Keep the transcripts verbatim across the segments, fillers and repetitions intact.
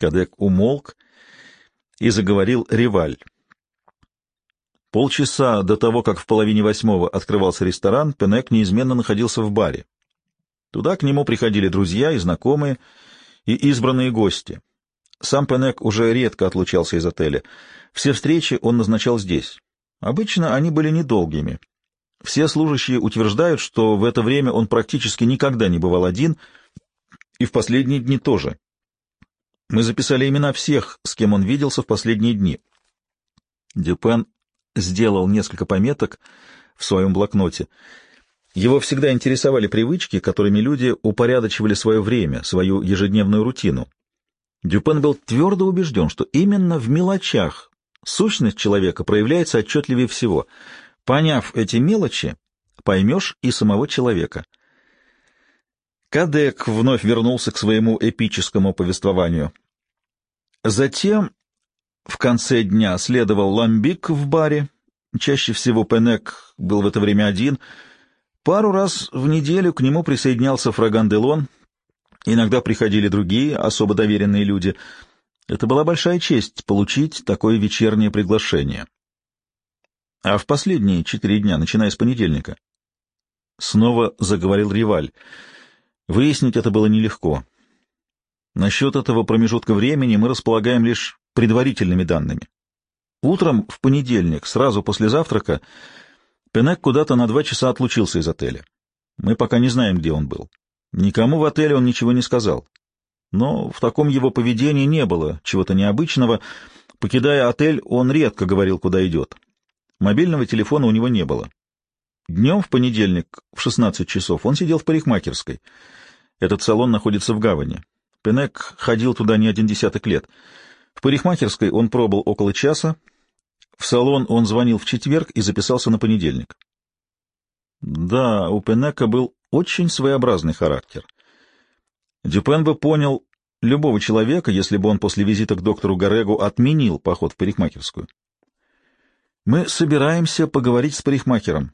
Кадек умолк и заговорил Риваль. Полчаса до того, как в половине восьмого открывался ресторан, Пенек неизменно находился в баре. Туда к нему приходили друзья и знакомые, и избранные гости. Сам Пенек уже редко отлучался из отеля. Все встречи он назначал здесь. Обычно они были недолгими. Все служащие утверждают, что в это время он практически никогда не бывал один, и в последние дни тоже. Мы записали имена всех, с кем он виделся в последние дни. Дюпен сделал несколько пометок в своем блокноте. Его всегда интересовали привычки, которыми люди упорядочивали свое время, свою ежедневную рутину. Дюпен был твердо убежден, что именно в мелочах сущность человека проявляется отчетливее всего. Поняв эти мелочи, поймешь и самого человека. Кадек вновь вернулся к своему эпическому повествованию. Затем в конце дня следовал ламбик в баре. Чаще всего Пенек был в это время один. Пару раз в неделю к нему присоединялся Фраган Делон. Иногда приходили другие, особо доверенные люди. Это была большая честь — получить такое вечернее приглашение. А в последние четыре дня, начиная с понедельника, снова заговорил Риваль. Выяснить это было нелегко. Насчет этого промежутка времени мы располагаем лишь предварительными данными. Утром в понедельник, сразу после завтрака, Пенек куда-то на два часа отлучился из отеля. Мы пока не знаем, где он был. Никому в отеле он ничего не сказал. Но в таком его поведении не было чего-то необычного. Покидая отель, он редко говорил, куда идет. Мобильного телефона у него не было. Днем в понедельник в шестнадцать часов он сидел в парикмахерской. Этот салон находится в гавани. Пенек ходил туда не один десяток лет. В парикмахерской он пробыл около часа. В салон он звонил в четверг и записался на понедельник. Да, у Пенека был очень своеобразный характер. Дюпен бы понял любого человека, если бы он после визита к доктору Гарегу отменил поход в парикмахерскую. Мы собираемся поговорить с парикмахером.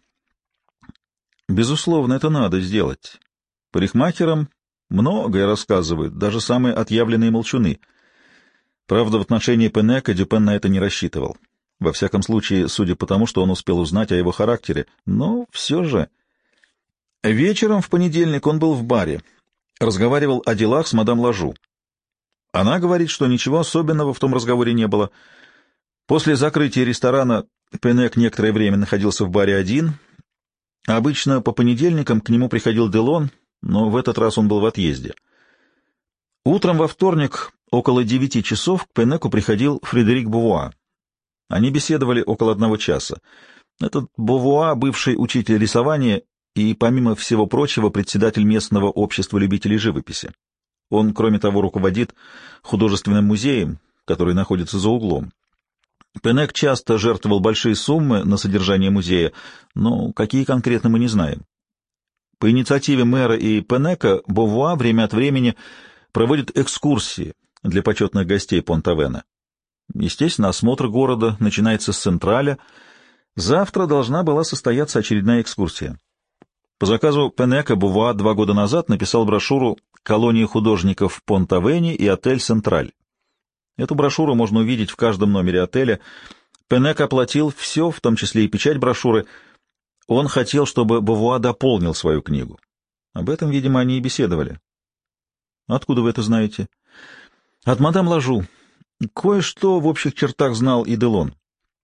Безусловно, это надо сделать. Парикмахерам многое рассказывают, даже самые отъявленные молчуны. Правда, в отношении Пенека Дюпен на это не рассчитывал. Во всяком случае, судя по тому, что он успел узнать о его характере. Но все же... Вечером в понедельник он был в баре. Разговаривал о делах с мадам Лажу. Она говорит, что ничего особенного в том разговоре не было. После закрытия ресторана Пенек некоторое время находился в баре один. Обычно по понедельникам к нему приходил Делон, но в этот раз он был в отъезде. Утром во вторник около девяти часов к Пенеку приходил Фредерик Бувуа. Они беседовали около одного часа. Этот Бувуа — бывший учитель рисования и, помимо всего прочего, председатель местного общества любителей живописи. Он, кроме того, руководит художественным музеем, который находится за углом. Пенек часто жертвовал большие суммы на содержание музея, но какие конкретно мы не знаем. По инициативе мэра и Пенека Бувуа время от времени проводит экскурсии для почетных гостей Понт-Авена. Естественно, осмотр города начинается с Централя. Завтра должна была состояться очередная экскурсия. По заказу Пенека Бувуа два года назад написал брошюру «Колония художников в Понт-Авене и отель Централь». Эту брошюру можно увидеть в каждом номере отеля. Пенек оплатил все, в том числе и печать брошюры. Он хотел, чтобы Бувуа дополнил свою книгу. Об этом, видимо, они и беседовали. Откуда вы это знаете? От мадам Лажу. Кое-что в общих чертах знал и Делон.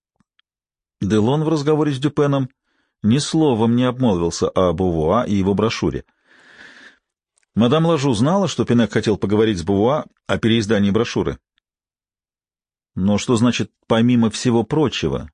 Делон в разговоре с Дюпеном ни словом не обмолвился о Бувуа и его брошюре. Мадам Лажу знала, что Пенек хотел поговорить с Бувуа о переиздании брошюры. Но что значит «помимо всего прочего»?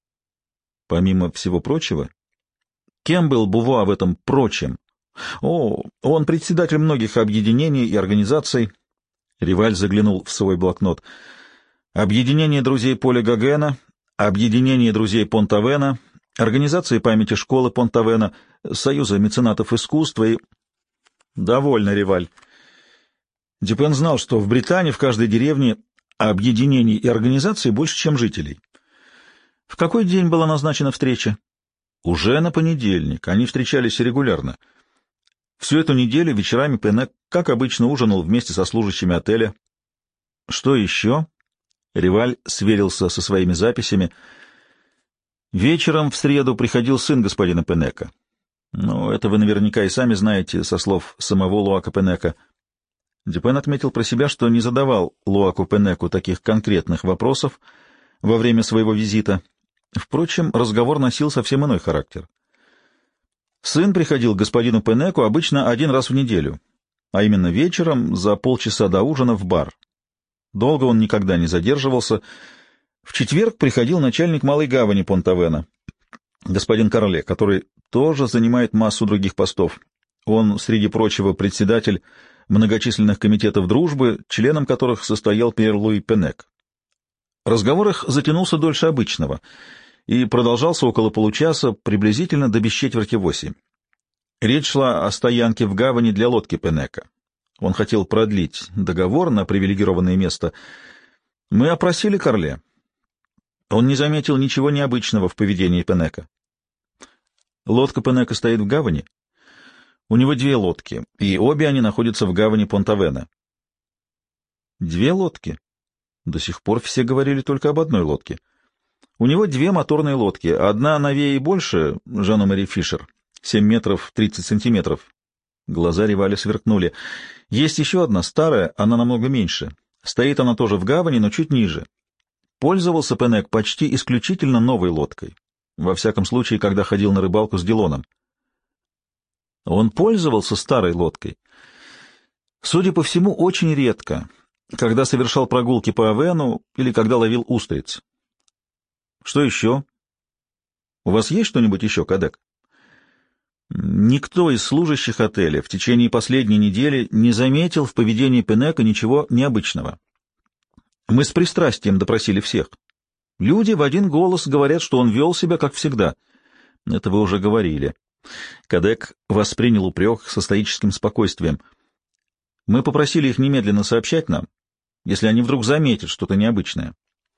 Помимо всего прочего? Кем был Бувуа в этом прочем? О, он председатель многих объединений и организаций. Риваль заглянул в свой блокнот. Объединение друзей Поля Гогена, Объединение друзей Понт-Авена, Организация памяти школы Понт-Авена, Союза меценатов искусства и... Довольно, Риваль. Дюпен знал, что в Британии в каждой деревне объединений и организаций больше, чем жителей. В какой день была назначена встреча? Уже на понедельник. Они встречались регулярно. Всю эту неделю вечерами Пенек, как обычно, ужинал вместе со служащими отеля. Что еще? Риваль сверился со своими записями. Вечером в среду приходил сын господина Пенека. Ну, это вы наверняка и сами знаете со слов самого Луака Пенека. Дюпен отметил про себя, что не задавал Луаку Пенеку таких конкретных вопросов во время своего визита. Впрочем, разговор носил совсем иной характер. Сын приходил к господину Пенеку обычно один раз в неделю, а именно вечером за полчаса до ужина в бар. Долго он никогда не задерживался. В четверг приходил начальник Малой гавани Понтавена, господин Карле, который тоже занимает массу других постов. Он, среди прочего, председатель многочисленных комитетов дружбы, членом которых состоял Пьер Луи Пенек. Разговор их затянулся дольше обычного и продолжался около получаса, приблизительно до без четверти восемь. Речь шла о стоянке в гавани для лодки Пенека. Он хотел продлить договор на привилегированное место. Мы опросили Карле. Он не заметил ничего необычного в поведении Пенека. Лодка Пенека стоит в гавани. У него две лодки, и обе они находятся в гавани Понтавена. Две лодки? До сих пор все говорили только об одной лодке. У него две моторные лодки, одна новее и больше, Жан-Мари Фишер, семь метров тридцать сантиметров. Глаза Риваля сверкнули. Есть еще одна старая, она намного меньше. Стоит она тоже в гавани, но чуть ниже. Пользовался Пенек почти исключительно новой лодкой. Во всяком случае, когда ходил на рыбалку с Дилоном. Он пользовался старой лодкой. Судя по всему, очень редко, когда совершал прогулки по Авену или когда ловил устриц. Что еще? У вас есть что-нибудь еще, Кадек? Никто из служащих отеля в течение последней недели не заметил в поведении Пенека ничего необычного. Мы с пристрастием допросили всех. Люди в один голос говорят, что он вел себя как всегда. Это вы уже говорили. Кадек воспринял упрек со стоическим спокойствием. Мы попросили их немедленно сообщать нам, если они вдруг заметят что-то необычное.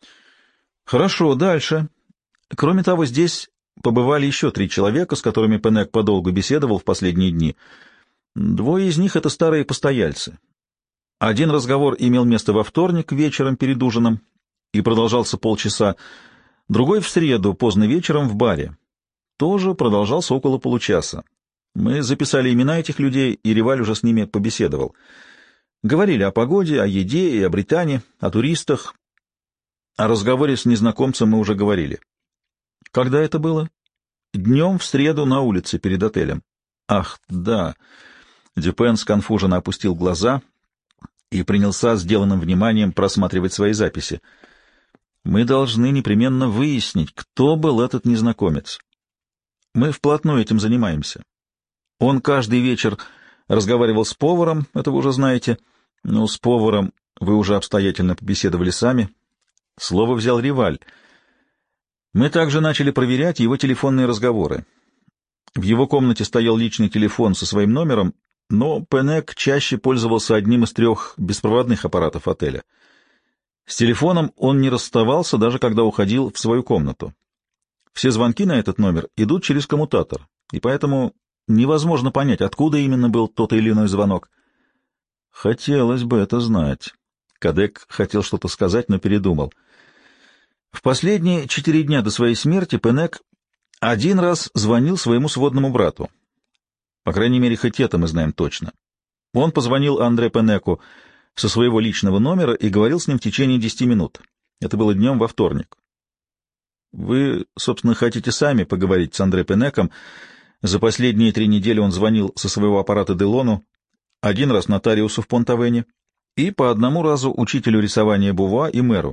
Хорошо, дальше. Кроме того, здесь побывали еще три человека, с которыми Пенек подолгу беседовал в последние дни. Двое из них — это старые постояльцы. Один разговор имел место во вторник вечером перед ужином и продолжался полчаса, другой — в среду поздно вечером в баре. Тоже продолжался около получаса. Мы записали имена этих людей, и Риваль уже с ними побеседовал. Говорили о погоде, о еде и о Британии, о туристах. О разговоре с незнакомцем мы уже говорили. Когда это было? Днем в среду на улице перед отелем. Ах, да. Дюпен сконфуженно опустил глаза и принялся сделанным вниманием просматривать свои записи. Мы должны непременно выяснить, кто был этот незнакомец. Мы вплотную этим занимаемся. Он каждый вечер разговаривал с поваром, это вы уже знаете, но с поваром вы уже обстоятельно побеседовали сами. Слово взял Риваль. Мы также начали проверять его телефонные разговоры. В его комнате стоял личный телефон со своим номером, но Пенек чаще пользовался одним из трех беспроводных аппаратов отеля. С телефоном он не расставался, даже когда уходил в свою комнату. Все звонки на этот номер идут через коммутатор, и поэтому невозможно понять, откуда именно был тот или иной звонок. Хотелось бы это знать. Кадек хотел что-то сказать, но передумал. В последние четыре дня до своей смерти Пенек один раз звонил своему сводному брату. По крайней мере, хоть это мы знаем точно. Он позвонил Андре Пенеку со своего личного номера и говорил с ним в течение десяти минут. Это было днем во вторник. Вы, собственно, хотите сами поговорить с Андре Пенеком. За последние три недели он звонил со своего аппарата Делону, один раз нотариусу в Понтавене и по одному разу учителю рисования Бува и мэру.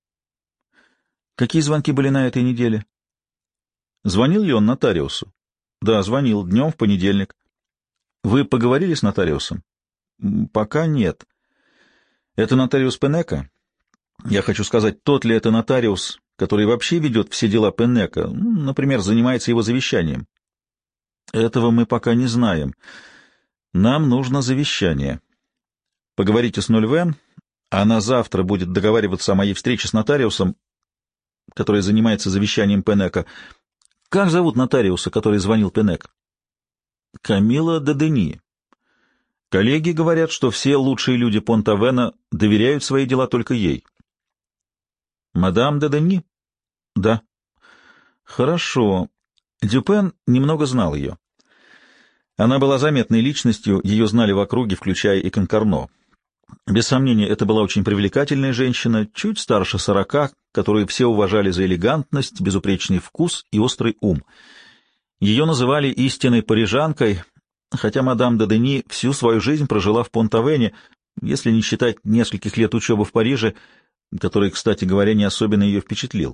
Какие звонки были на этой неделе? Звонил ли он нотариусу? Да, звонил, днем в понедельник. Вы поговорили с нотариусом? Пока нет. Это нотариус Пенека? Я хочу сказать, тот ли это нотариус, который вообще ведет все дела Пенека, например, занимается его завещанием? Этого мы пока не знаем. Нам нужно завещание. Поговорите с Нольвен, она завтра будет договариваться о моей встрече с нотариусом, который занимается завещанием Пенека. Как зовут нотариуса, который звонил Пенек? Камила де Дени. Коллеги говорят, что все лучшие люди Понт-Авена доверяют свои дела только ей. Мадам де Денни? Да. Хорошо. Дюпен немного знал ее. Она была заметной личностью, ее знали в округе, включая и Конкорно. Без сомнения, это была очень привлекательная женщина, чуть старше сорока, которую все уважали за элегантность, безупречный вкус и острый ум. Ее называли истинной парижанкой, хотя мадам де Дени всю свою жизнь прожила в Понт-Авене, если не считать нескольких лет учебы в Париже, который, кстати говоря, не особенно ее впечатлил.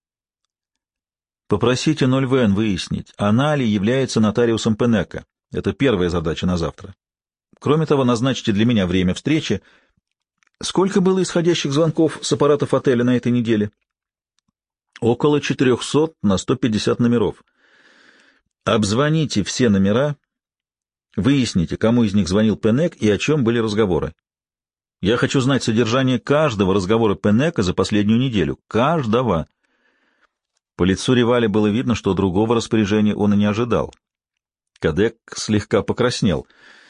Попросите Нольвен выяснить, она ли является нотариусом Пенека. Это первая задача на завтра. Кроме того, назначьте для меня время встречи. Сколько было исходящих звонков с аппаратов отеля на этой неделе? Около четырехсот на сто пятьдесят номеров. Обзвоните все номера, выясните, кому из них звонил Пенек и о чем были разговоры. Я хочу знать содержание каждого разговора Пенека за последнюю неделю. Каждого. По лицу Риваля было видно, что другого распоряжения он и не ожидал. Кадек слегка покраснел.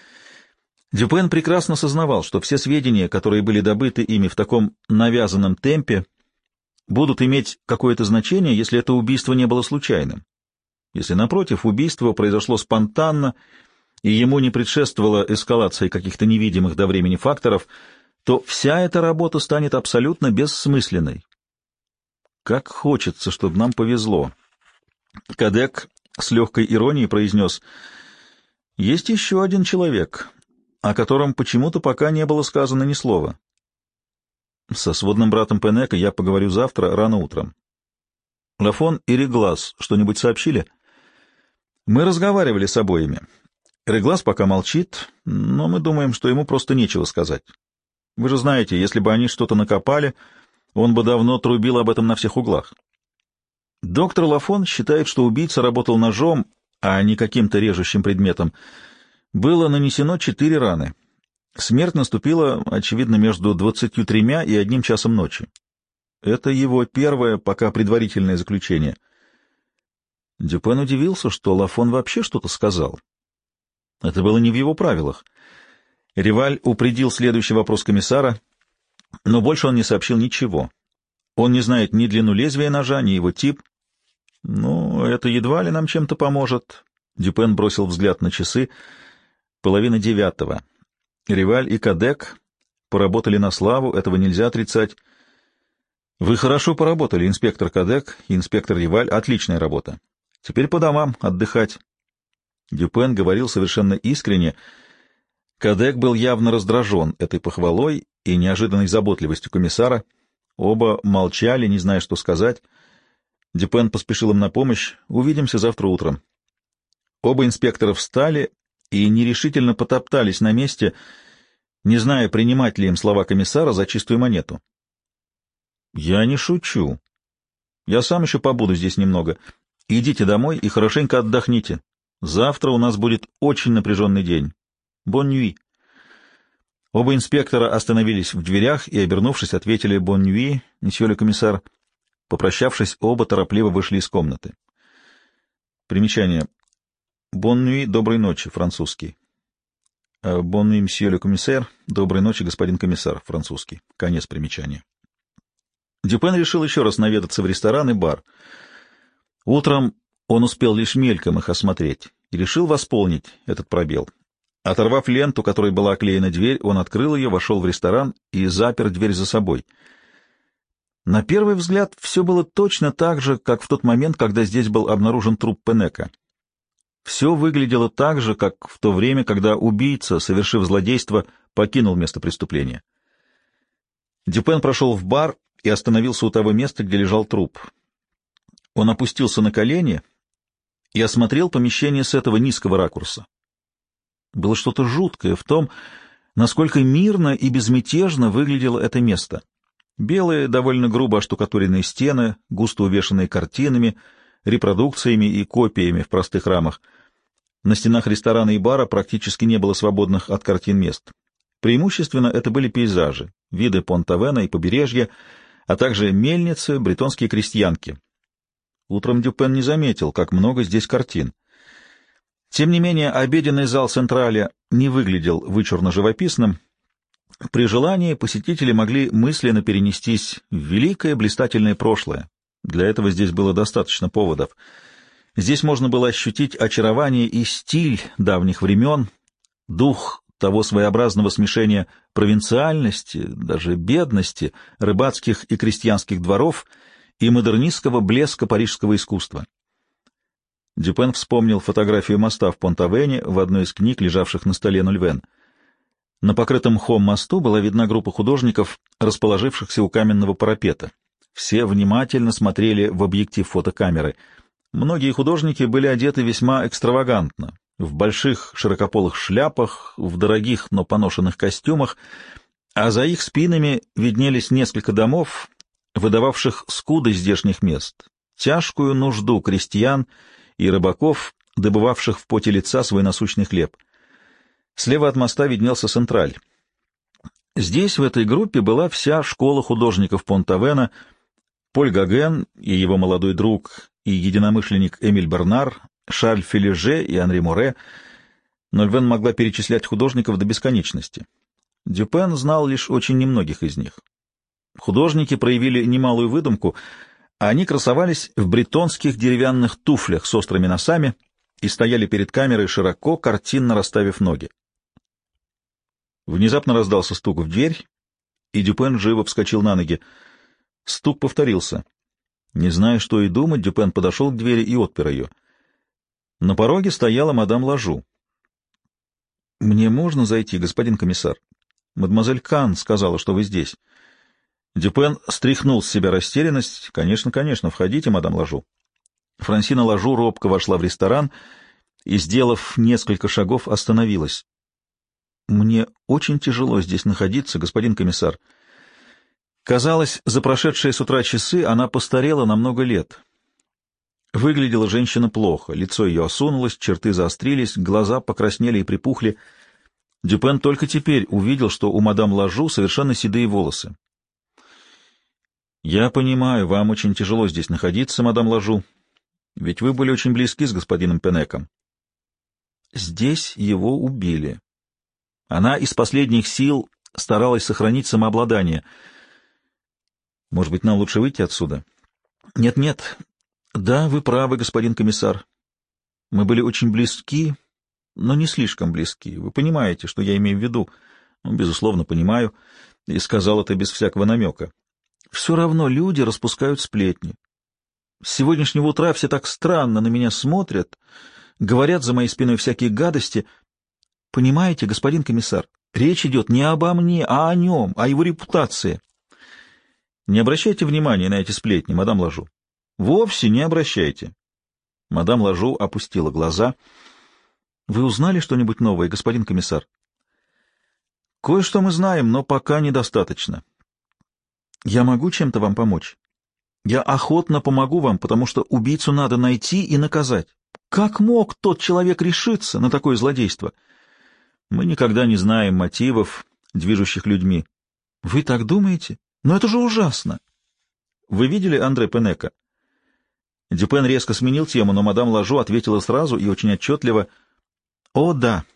Дюпен прекрасно сознавал, что все сведения, которые были добыты ими в таком навязанном темпе, будут иметь какое-то значение, если это убийство не было случайным. Если, напротив, убийство произошло спонтанно, и ему не предшествовала эскалация каких-то невидимых до времени факторов, то вся эта работа станет абсолютно бессмысленной. Как хочется, чтобы нам повезло. Кадек с легкой иронией произнес: «Есть еще один человек, о котором почему-то пока не было сказано ни слова. Со сводным братом Пенека я поговорю завтра рано утром. Лафон и Реглас что-нибудь сообщили?» «Мы разговаривали с обоими. Реглас пока молчит, но мы думаем, что ему просто нечего сказать. Вы же знаете, если бы они что-то накопали, он бы давно трубил об этом на всех углах. Доктор Лафон считает, что убийца работал ножом, а не каким-то режущим предметом. Было нанесено четыре раны. Смерть наступила, очевидно, между двадцатью тремя и одним часом ночи. Это его первое, пока предварительное заключение». Дюпен удивился, что Лафон вообще что-то сказал. Это было не в его правилах. Риваль упредил следующий вопрос комиссара, но больше он не сообщил ничего. Он не знает ни длину лезвия ножа, ни его тип. «Ну, это едва ли нам чем-то поможет». Дюпен бросил взгляд на часы. Половина девятого. Риваль и Кадек поработали на славу, этого нельзя отрицать. «Вы хорошо поработали, инспектор Кадек и инспектор Риваль. Отличная работа. Теперь по домам отдыхать». Дюпен говорил совершенно искренне. Кадек был явно раздражен этой похвалой и неожиданной заботливостью комиссара. Оба молчали, не зная, что сказать. Дюпен поспешил им на помощь. «Увидимся завтра утром». Оба инспектора встали и нерешительно потоптались на месте, не зная, принимать ли им слова комиссара за чистую монету. «Я не шучу. Я сам еще побуду здесь немного. Идите домой и хорошенько отдохните. Завтра у нас будет очень напряженный день. Бон нюи». Оба инспектора остановились в дверях и, обернувшись, ответили «Бон нюи, месье ле комиссар». Попрощавшись, оба торопливо вышли из комнаты. Примечание. «Бон нюи, доброй ночи», французский. «Бон нюи, месье ле комиссар», доброй ночи, господин комиссар, французский. Конец примечания. Дюпен решил еще раз наведаться в ресторан и бар. Утром он успел лишь мельком их осмотреть и решил восполнить этот пробел. Оторвав ленту, которой была оклеена дверь, он открыл ее, вошел в ресторан и запер дверь за собой. На первый взгляд все было точно так же, как в тот момент, когда здесь был обнаружен труп Пенека. Все выглядело так же, как в то время, когда убийца, совершив злодейство, покинул место преступления. Дюпен прошел в бар и остановился у того места, где лежал труп. Он опустился на колени и осмотрел помещение с этого низкого ракурса. Было что-то жуткое в том, насколько мирно и безмятежно выглядело это место. Белые, довольно грубо оштукатуренные стены, густо увешанные картинами, репродукциями и копиями в простых рамах. На стенах ресторана и бара практически не было свободных от картин мест. Преимущественно это были пейзажи, виды Понт-Авена и побережья, а также мельницы, бретонские крестьянки. Утром Дюпен не заметил, как много здесь картин. Тем не менее, обеденный зал Централя не выглядел вычурно живописным. При желании посетители могли мысленно перенестись в великое блистательное прошлое. Для этого здесь было достаточно поводов. Здесь можно было ощутить очарование и стиль давних времен, дух того своеобразного смешения провинциальности, даже бедности, рыбацких и крестьянских дворов и модернистского блеска парижского искусства. Дюпен вспомнил фотографию моста в Понт-Авене в одной из книг, лежавших на столе Нольвен. На покрытом мхом мосту была видна группа художников, расположившихся у каменного парапета. Все внимательно смотрели в объектив фотокамеры. Многие художники были одеты весьма экстравагантно, в больших широкополых шляпах, в дорогих, но поношенных костюмах, а за их спинами виднелись несколько домов, выдававших скуды здешних мест, тяжкую нужду крестьян и рыбаков, добывавших в поте лица свой насущный хлеб. Слева от моста виднелся Централь. Здесь, в этой группе, была вся школа художников Понт-Авена, Поль Гоген и его молодой друг и единомышленник Эмиль Бернар, Шарль Филеже и Анри Море. Нольвен могла перечислять художников до бесконечности. Дюпен знал лишь очень немногих из них. Художники проявили немалую выдумку, а они красовались в бретонских деревянных туфлях с острыми носами и стояли перед камерой широко, картинно расставив ноги. Внезапно раздался стук в дверь, и Дюпен живо вскочил на ноги. Стук повторился. Не зная, что и думать, Дюпен подошел к двери и отпер ее. На пороге стояла мадам Лажу. — Мне можно зайти, господин комиссар? Мадемуазель Кан сказала, что вы здесь. Дюпен стряхнул с себя растерянность. — Конечно, конечно, входите, мадам Лажу. Франсина Лажу робко вошла в ресторан и, сделав несколько шагов, остановилась. — Мне очень тяжело здесь находиться, господин комиссар. Казалось, за прошедшие с утра часы она постарела на много лет. Выглядела женщина плохо, лицо ее осунулось, черты заострились, глаза покраснели и припухли. Дюпен только теперь увидел, что у мадам Лажу совершенно седые волосы. — Я понимаю, вам очень тяжело здесь находиться, мадам Лажу, ведь вы были очень близки с господином Пенеком. Здесь его убили. Она из последних сил старалась сохранить самообладание. Может быть, нам лучше выйти отсюда? Нет-нет. Да, вы правы, господин комиссар. Мы были очень близки, но не слишком близки. Вы понимаете, что я имею в виду? Ну, безусловно, понимаю. И сказал это без всякого намека. Все равно люди распускают сплетни. С сегодняшнего утра все так странно на меня смотрят, говорят за моей спиной всякие гадости. Понимаете, господин комиссар, речь идет не обо мне, а о нем, о его репутации. Не обращайте внимания на эти сплетни, мадам Лажу. Вовсе не обращайте. Мадам Лажу опустила глаза. Вы узнали что-нибудь новое, господин комиссар? Кое-что мы знаем, но пока недостаточно. Я могу чем-то вам помочь? Я охотно помогу вам, потому что убийцу надо найти и наказать. Как мог тот человек решиться на такое злодейство? Мы никогда не знаем мотивов, движущих людьми. Вы так думаете? Но это же ужасно. Вы видели Андре Пенека? Дюпен резко сменил тему, но мадам Лажу ответила сразу и очень отчетливо. О, да.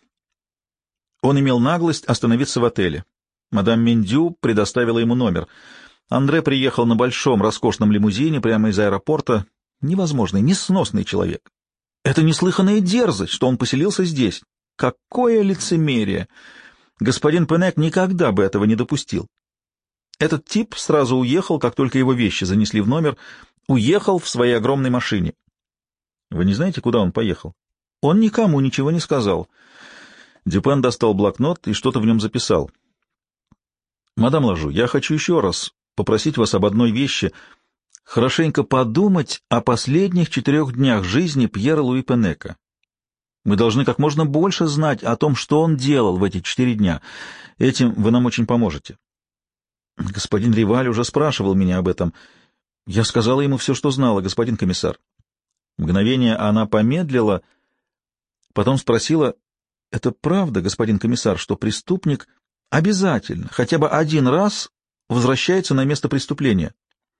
Он имел наглость остановиться в отеле. Мадам Мендю предоставила ему номер. Андре приехал на большом роскошном лимузине прямо из аэропорта. Невозможный, несносный человек. Это неслыханная дерзость, что он поселился здесь. Какое лицемерие! Господин Пенек никогда бы этого не допустил. Этот тип сразу уехал, как только его вещи занесли в номер, уехал в своей огромной машине. Вы не знаете, куда он поехал? Он никому ничего не сказал. Дюпен достал блокнот и что-то в нем записал. Мадам Лажу, я хочу еще раз попросить вас об одной вещи. Хорошенько подумать о последних четырех днях жизни Пьера Луи Пенека. Мы должны как можно больше знать о том, что он делал в эти четыре дня. Этим вы нам очень поможете. Господин Риваль уже спрашивал меня об этом. Я сказала ему все, что знала, господин комиссар. Мгновение она помедлила, потом спросила, это правда, господин комиссар, что преступник обязательно, хотя бы один раз, возвращается на место преступления?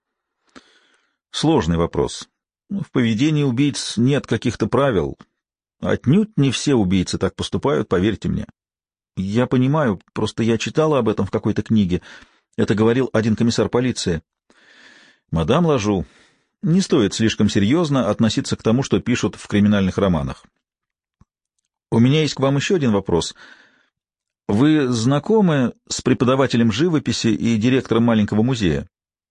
Сложный вопрос. В поведении убийц нет каких-то правил. Отнюдь не все убийцы так поступают, поверьте мне. Я понимаю, просто я читала об этом в какой-то книге. Это говорил один комиссар полиции. Мадам Лажу, не стоит слишком серьезно относиться к тому, что пишут в криминальных романах. У меня есть к вам еще один вопрос. Вы знакомы с преподавателем живописи и директором маленького музея?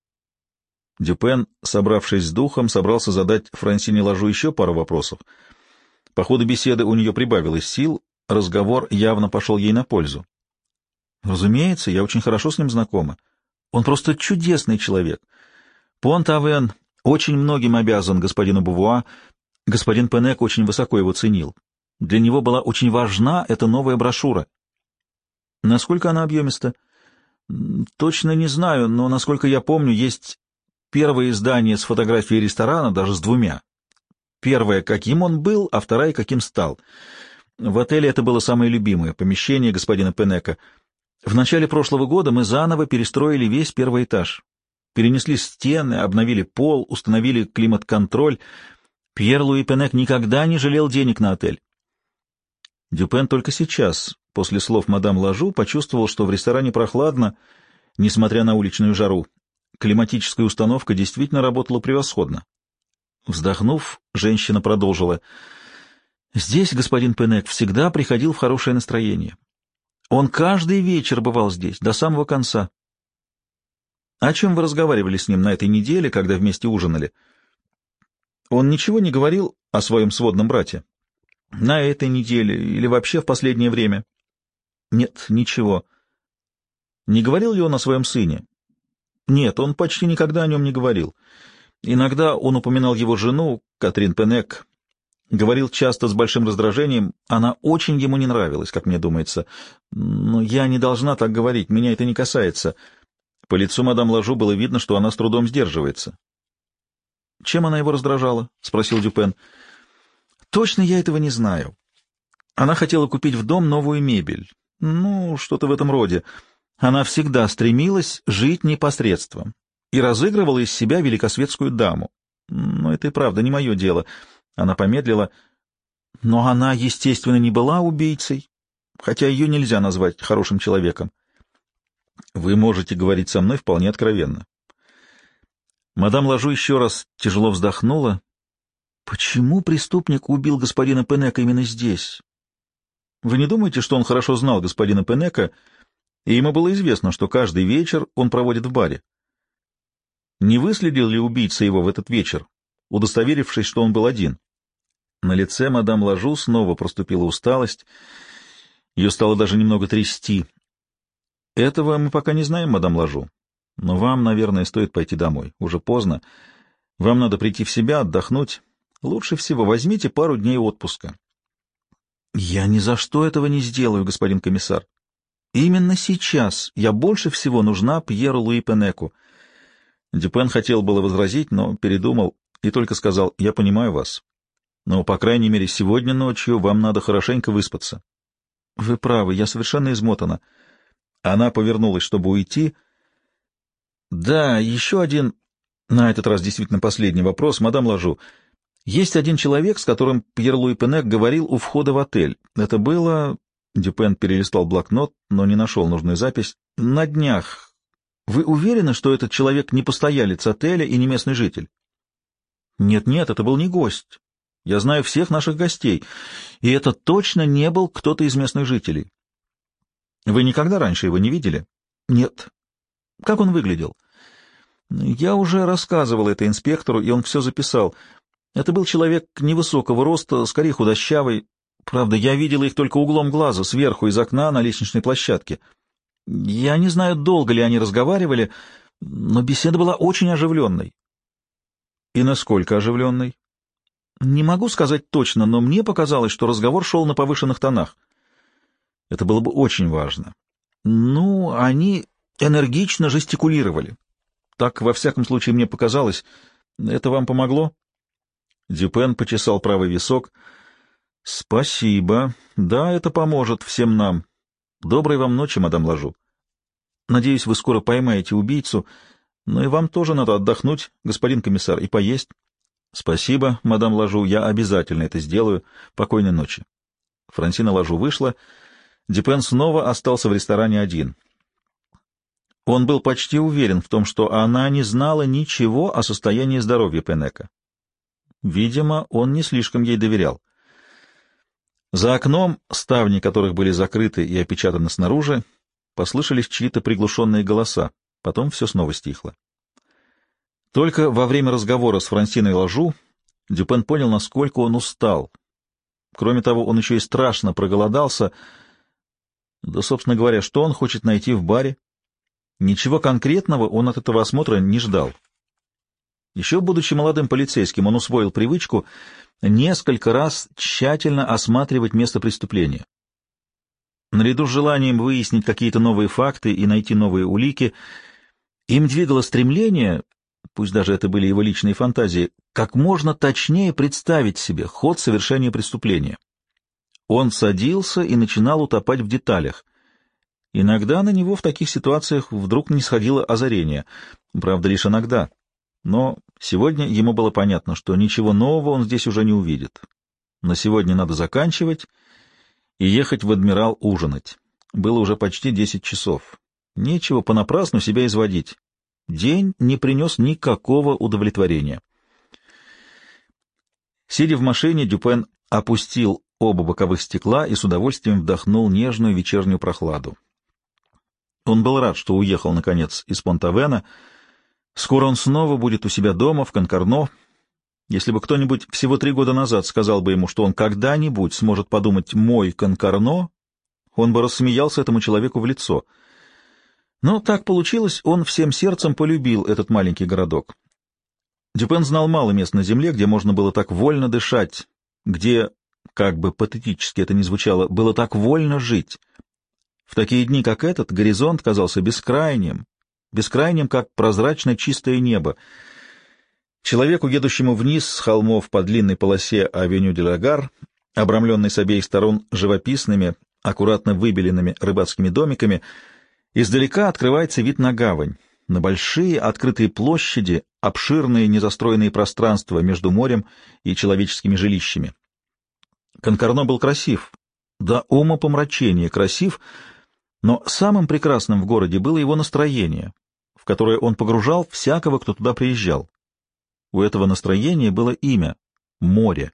Дюпен, собравшись с духом, собрался задать Франсине Лажу еще пару вопросов. По ходу беседы у нее прибавилось сил, разговор явно пошел ей на пользу. Разумеется, я очень хорошо с ним знакома. Он просто чудесный человек. Понт-Авен очень многим обязан господину Бувуа. Господин Пенек очень высоко его ценил. Для него была очень важна эта новая брошюра. Насколько она объемиста? Точно не знаю, но, насколько я помню, есть первое издание с фотографией ресторана, даже с двумя. Первое, каким он был, а вторая, каким стал. В отеле это было самое любимое помещение господина Пенека. В начале прошлого года мы заново перестроили весь первый этаж. Перенесли стены, обновили пол, установили климат-контроль. Пьер-Луи Пенек никогда не жалел денег на отель. Дюпен только сейчас, после слов мадам Лажу, почувствовал, что в ресторане прохладно, несмотря на уличную жару. Климатическая установка действительно работала превосходно. Вздохнув, женщина продолжила. «Здесь господин Пенек всегда приходил в хорошее настроение. Он каждый вечер бывал здесь, до самого конца». «О чем вы разговаривали с ним на этой неделе, когда вместе ужинали?» «Он ничего не говорил о своем сводном брате? На этой неделе или вообще в последнее время?» «Нет, ничего». «Не говорил ли он о своем сыне?» «Нет, он почти никогда о нем не говорил. Иногда он упоминал его жену, Катрин Пенек. Говорил часто с большим раздражением. Она очень ему не нравилась, как мне думается. Но я не должна так говорить, меня это не касается». По лицу мадам Лажу было видно, что она с трудом сдерживается. «Чем она его раздражала?» — спросил Дюпен. «Точно я этого не знаю. Она хотела купить в дом новую мебель. Ну, что-то в этом роде. Она всегда стремилась жить непосредством и разыгрывала из себя великосветскую даму. Но это и правда не мое дело». Она помедлила. «Но она, естественно, не была убийцей, хотя ее нельзя назвать хорошим человеком». «Вы можете говорить со мной вполне откровенно». Мадам Лажу еще раз тяжело вздохнула. «Почему преступник убил господина Пенека именно здесь? Вы не думаете, что он хорошо знал господина Пенека, и ему было известно, что каждый вечер он проводит в баре? Не выследил ли убийца его в этот вечер, удостоверившись, что он был один?» На лице мадам Лажу снова проступила усталость, ее стало даже немного трясти. «Этого мы пока не знаем, мадам Лажу, но вам, наверное, стоит пойти домой. Уже поздно. Вам надо прийти в себя, отдохнуть. Лучше всего возьмите пару дней отпуска». «Я ни за что этого не сделаю, господин комиссар. Именно сейчас я больше всего нужна Пьеру Луи Пенеку». Дюпен хотел было возразить, но передумал и только сказал: «Я понимаю вас. Но, по крайней мере, сегодня ночью вам надо хорошенько выспаться». «Вы правы, я совершенно измотана». Она повернулась, чтобы уйти. «Да, еще один, на этот раз действительно последний вопрос, мадам Лажу. Есть один человек, с которым Пьер-Луи Пенек говорил у входа в отель. Это было...» Дюпен перелистал блокнот, но не нашел нужную запись. «На днях. Вы уверены, что этот человек не постоялец отеля и не местный житель?» «Нет-нет, это был не гость. Я знаю всех наших гостей, и это точно не был кто-то из местных жителей». «Вы никогда раньше его не видели?» «Нет». «Как он выглядел?» «Я уже рассказывал это инспектору, и он все записал. Это был человек невысокого роста, скорее худощавый. Правда, я видела их только углом глаза, сверху, из окна на лестничной площадке. Я не знаю, долго ли они разговаривали, но беседа была очень оживленной». «И насколько оживленной?» «Не могу сказать точно, но мне показалось, что разговор шел на повышенных тонах». «Это было бы очень важно». «Ну, они энергично жестикулировали. Так, во всяком случае, мне показалось. Это вам помогло?» Дюпен почесал правый висок. «Спасибо. Да, это поможет всем нам. Доброй вам ночи, мадам Лажу. Надеюсь, вы скоро поймаете убийцу, но и вам тоже надо отдохнуть, господин комиссар, и поесть». Спасибо, мадам Лажу, я обязательно это сделаю. Покойной ночи. Франсина Лажу вышла. Дюпен снова остался в ресторане один. Он был почти уверен в том, что она не знала ничего о состоянии здоровья Пенека. Видимо, он не слишком ей доверял. За окном, ставни которых были закрыты и опечатаны снаружи, послышались чьи-то приглушенные голоса. Потом все снова стихло. Только во время разговора с Франсиной Лажу Дюпен понял, насколько он устал. Кроме того, он еще и страшно проголодался. Да, собственно говоря, что он хочет найти в баре? Ничего конкретного он от этого осмотра не ждал. Еще будучи молодым полицейским, он усвоил привычку несколько раз тщательно осматривать место преступления. Наряду с желанием выяснить какие-то новые факты и найти новые улики, им двигало стремление, пусть даже это были его личные фантазии, как можно точнее представить себе ход совершения преступления. Он садился и начинал утопать в деталях. Иногда на него в таких ситуациях вдруг нисходило озарение, правда, лишь иногда. Но сегодня ему было понятно, что ничего нового он здесь уже не увидит. На сегодня надо заканчивать и ехать в Адмирал ужинать. Было уже почти десять часов. Нечего понапрасну себя изводить. День не принес никакого удовлетворения. Сидя в машине, Дюпен опустил оба боковых стекла и с удовольствием вдохнул нежную вечернюю прохладу. Он был рад, что уехал, наконец, из Понт-Авена. Скоро он снова будет у себя дома, в Конкорно. Если бы кто-нибудь всего три года назад сказал бы ему, что он когда-нибудь сможет подумать «мой Конкорно», он бы рассмеялся этому человеку в лицо. Но так получилось, он всем сердцем полюбил этот маленький городок. Дюпен знал мало мест на земле, где можно было так вольно дышать, где, как бы патетически это ни звучало, было так вольно жить. В такие дни, как этот, горизонт казался бескрайним, бескрайним, как прозрачно чистое небо. Человеку, едущему вниз с холмов по длинной полосе авеню де ла Гар, обрамленной с обеих сторон живописными, аккуратно выбеленными рыбацкими домиками, издалека открывается вид на гавань, на большие открытые площади, обширные незастроенные пространства между морем и человеческими жилищами. Конкорно был красив, до умопомрачения красив, но самым прекрасным в городе было его настроение, в которое он погружал всякого, кто туда приезжал. У этого настроения было имя — море.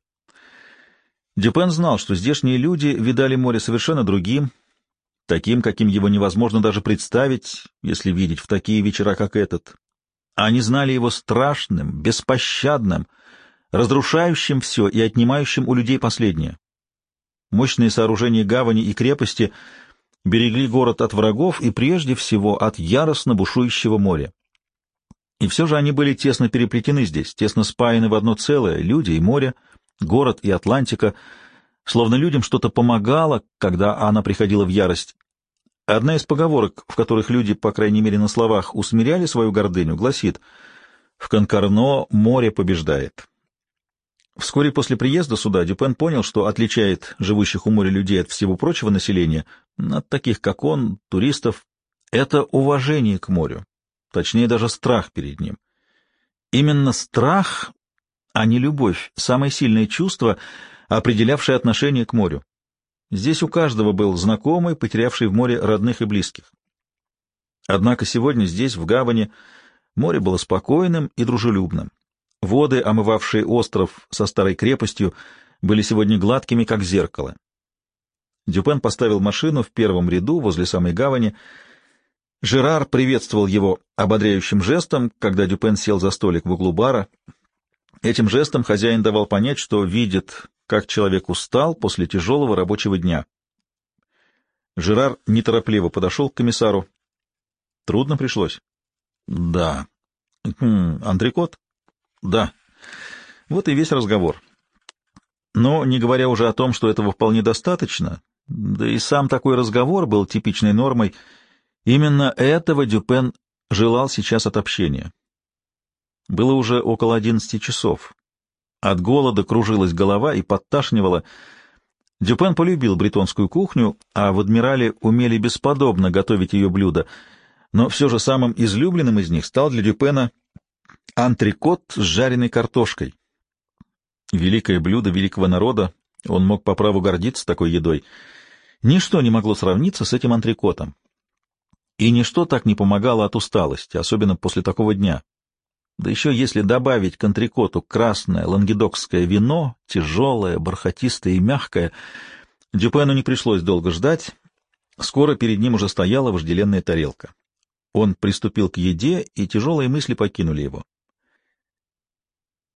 Дюпен знал, что здешние люди видали море совершенно другим, таким, каким его невозможно даже представить, если видеть в такие вечера, как этот. Они знали его страшным, беспощадным, разрушающим все и отнимающим у людей последнее. Мощные сооружения гавани и крепости берегли город от врагов и прежде всего от яростно бушующего моря. И все же они были тесно переплетены здесь, тесно спаяны в одно целое — люди и море, город и Атлантика, словно людям что-то помогало, когда она приходила в ярость. Одна из поговорок, в которых люди, по крайней мере на словах, усмиряли свою гордыню, гласит: «В Конкорно море побеждает». Вскоре после приезда сюда Дюпен понял, что отличает живущих у моря людей от всего прочего населения, от таких, как он, туристов, это уважение к морю, точнее даже страх перед ним. Именно страх, а не любовь, самое сильное чувство, определявшее отношение к морю. Здесь у каждого был знакомый, потерявший в море родных и близких. Однако сегодня здесь, в гавани, море было спокойным и дружелюбным. Воды, омывавшие остров со старой крепостью, были сегодня гладкими, как зеркало. Дюпен поставил машину в первом ряду возле самой гавани. Жерар приветствовал его ободряющим жестом, когда Дюпен сел за столик в углу бара. Этим жестом хозяин давал понять, что видит, как человек устал после тяжелого рабочего дня. Жерар неторопливо подошел к комиссару. «Трудно пришлось?» «Да». «Хм, антрекот?» «Да». Вот и весь разговор. Но, не говоря уже о том, что этого вполне достаточно, да и сам такой разговор был типичной нормой, именно этого Дюпен желал сейчас от общения. Было уже около одиннадцати часов. От голода кружилась голова и подташнивала. Дюпен полюбил бретонскую кухню, а в «Адмирале» умели бесподобно готовить ее блюда, но все же самым излюбленным из них стал для Дюпена антрекот с жареной картошкой. Великое блюдо великого народа, он мог по праву гордиться такой едой. Ничто не могло сравниться с этим антрикотом. И ничто так не помогало от усталости, особенно после такого дня. Да еще если добавить к антрикоту красное лангедокское вино, тяжелое, бархатистое и мягкое, Дюпену не пришлось долго ждать. Скоро перед ним уже стояла вожделенная тарелка. Он приступил к еде, и тяжелые мысли покинули его.